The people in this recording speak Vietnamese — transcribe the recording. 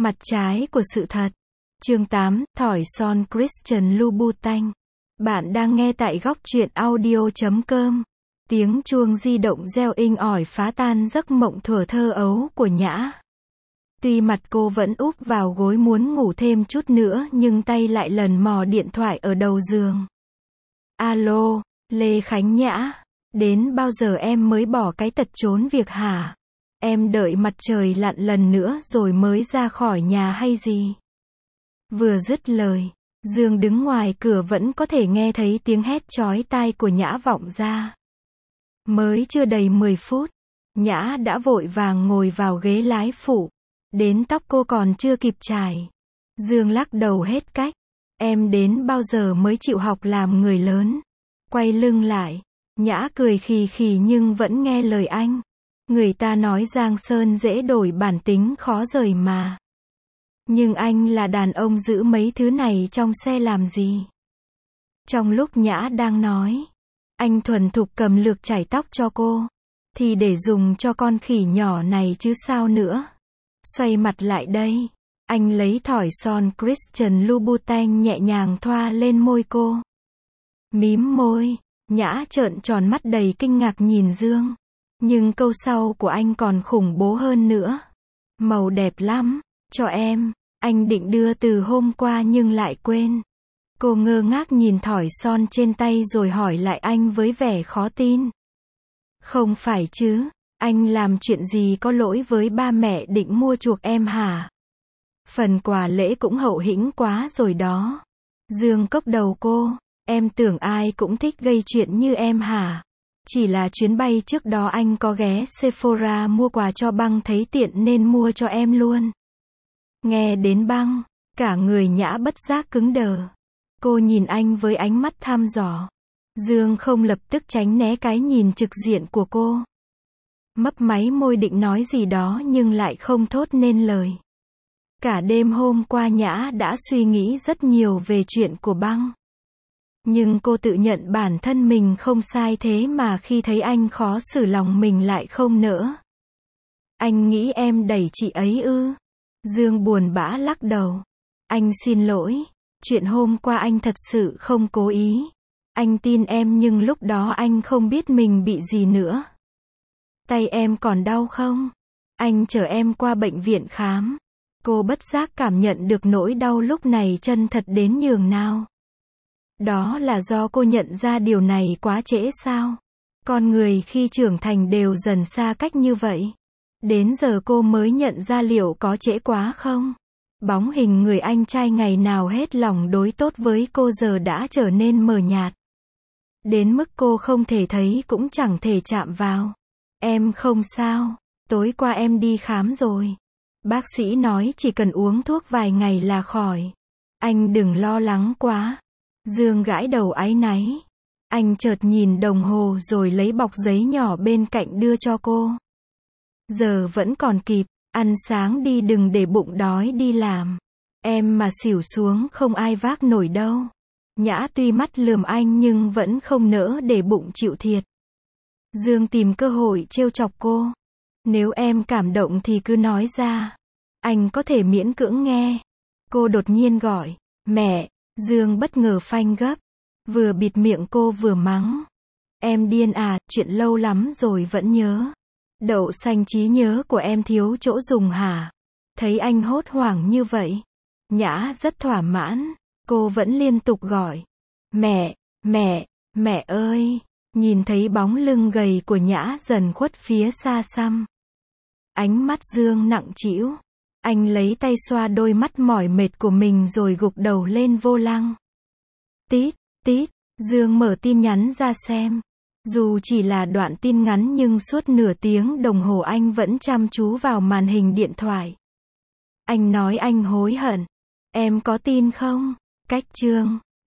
Mặt trái của sự thật. Chương 8, Thỏi son Christian Louboutin. Bạn đang nghe tại góc truyện audio.com. Tiếng chuông di động reo inh ỏi phá tan giấc mộng thuở thơ ấu của Nhã. Tuy mặt cô vẫn úp vào gối muốn ngủ thêm chút nữa nhưng tay lại lần mò điện thoại ở đầu giường. Alo, Lê Khánh Nhã. Đến bao giờ em mới bỏ cái tật trốn việc hả? Em đợi mặt trời lặn lần nữa rồi mới ra khỏi nhà hay gì? Vừa dứt lời, Dương đứng ngoài cửa vẫn có thể nghe thấy tiếng hét chói tai của Nhã vọng ra. Mới chưa đầy 10 phút, Nhã đã vội vàng ngồi vào ghế lái phụ. Đến tóc cô còn chưa kịp chải. Dương lắc đầu hết cách. Em đến bao giờ mới chịu học làm người lớn? Quay lưng lại, Nhã cười khì khì nhưng vẫn nghe lời anh. Người ta nói Giang Sơn dễ đổi bản tính khó rời mà. Nhưng anh là đàn ông giữ mấy thứ này trong xe làm gì? Trong lúc Nhã đang nói, anh thuần thục cầm lược chải tóc cho cô. Thì để dùng cho con khỉ nhỏ này chứ sao nữa. Xoay mặt lại đây, anh lấy thỏi son Christian Louboutin nhẹ nhàng thoa lên môi cô. Mím môi, Nhã trợn tròn mắt đầy kinh ngạc nhìn Dương. Nhưng câu sau của anh còn khủng bố hơn nữa. Màu đẹp lắm, cho em, anh định đưa từ hôm qua nhưng lại quên. Cô ngơ ngác nhìn thỏi son trên tay rồi hỏi lại anh với vẻ khó tin. Không phải chứ, anh làm chuyện gì có lỗi với ba mẹ định mua chuộc em hả? Phần quà lễ cũng hậu hĩnh quá rồi đó. Dương cốc đầu cô, em tưởng ai cũng thích gây chuyện như em hả? Chỉ là chuyến bay trước đó anh có ghé Sephora mua quà cho Băng thấy tiện nên mua cho em luôn. Nghe đến Băng, cả người Nhã bất giác cứng đờ. Cô nhìn anh với ánh mắt thăm dò. Dương không lập tức tránh né cái nhìn trực diện của cô. Mấp máy môi định nói gì đó nhưng lại không thốt nên lời. Cả đêm hôm qua Nhã đã suy nghĩ rất nhiều về chuyện của Băng. Nhưng cô tự nhận bản thân mình không sai thế mà khi thấy anh khó xử lòng mình lại không nỡ. Anh nghĩ em đẩy chị ấy ư? Dương buồn bã lắc đầu. Anh xin lỗi, chuyện hôm qua anh thật sự không cố ý. Anh tin em nhưng lúc đó anh không biết mình bị gì nữa. Tay em còn đau không? Anh chở em qua bệnh viện khám. Cô bất giác cảm nhận được nỗi đau lúc này chân thật đến nhường nào. Đó là do cô nhận ra điều này quá trễ sao? Con người khi trưởng thành đều dần xa cách như vậy. Đến giờ cô mới nhận ra liệu có trễ quá không? Bóng hình người anh trai ngày nào hết lòng đối tốt với cô giờ đã trở nên mờ nhạt. Đến mức cô không thể thấy cũng chẳng thể chạm vào. Em không sao, tối qua em đi khám rồi. Bác sĩ nói chỉ cần uống thuốc vài ngày là khỏi. Anh đừng lo lắng quá. Dương gãi đầu áy náy. Anh chợt nhìn đồng hồ rồi lấy bọc giấy nhỏ bên cạnh đưa cho cô. Giờ vẫn còn kịp, ăn sáng đi đừng để bụng đói đi làm. Em mà xỉu xuống không ai vác nổi đâu. Nhã tuy mắt lườm anh nhưng vẫn không nỡ để bụng chịu thiệt. Dương tìm cơ hội trêu chọc cô. Nếu em cảm động thì cứ nói ra. Anh có thể miễn cưỡng nghe. Cô đột nhiên gọi, mẹ. Dương bất ngờ phanh gấp. Vừa bịt miệng cô vừa mắng. Em điên à, chuyện lâu lắm rồi vẫn nhớ. Đậu xanh trí nhớ của em thiếu chỗ dùng hả? Thấy anh hốt hoảng như vậy. Nhã rất thỏa mãn. Cô vẫn liên tục gọi. Mẹ, mẹ, mẹ ơi. Nhìn thấy bóng lưng gầy của Nhã dần khuất phía xa xăm. Ánh mắt Dương nặng trĩu. Anh lấy tay xoa đôi mắt mỏi mệt của mình rồi gục đầu lên vô lăng. Tít, tít, Dương mở tin nhắn ra xem. Dù chỉ là đoạn tin ngắn nhưng suốt nửa tiếng đồng hồ anh vẫn chăm chú vào màn hình điện thoại. Anh nói anh hối hận. Em có tin không? Cách chương.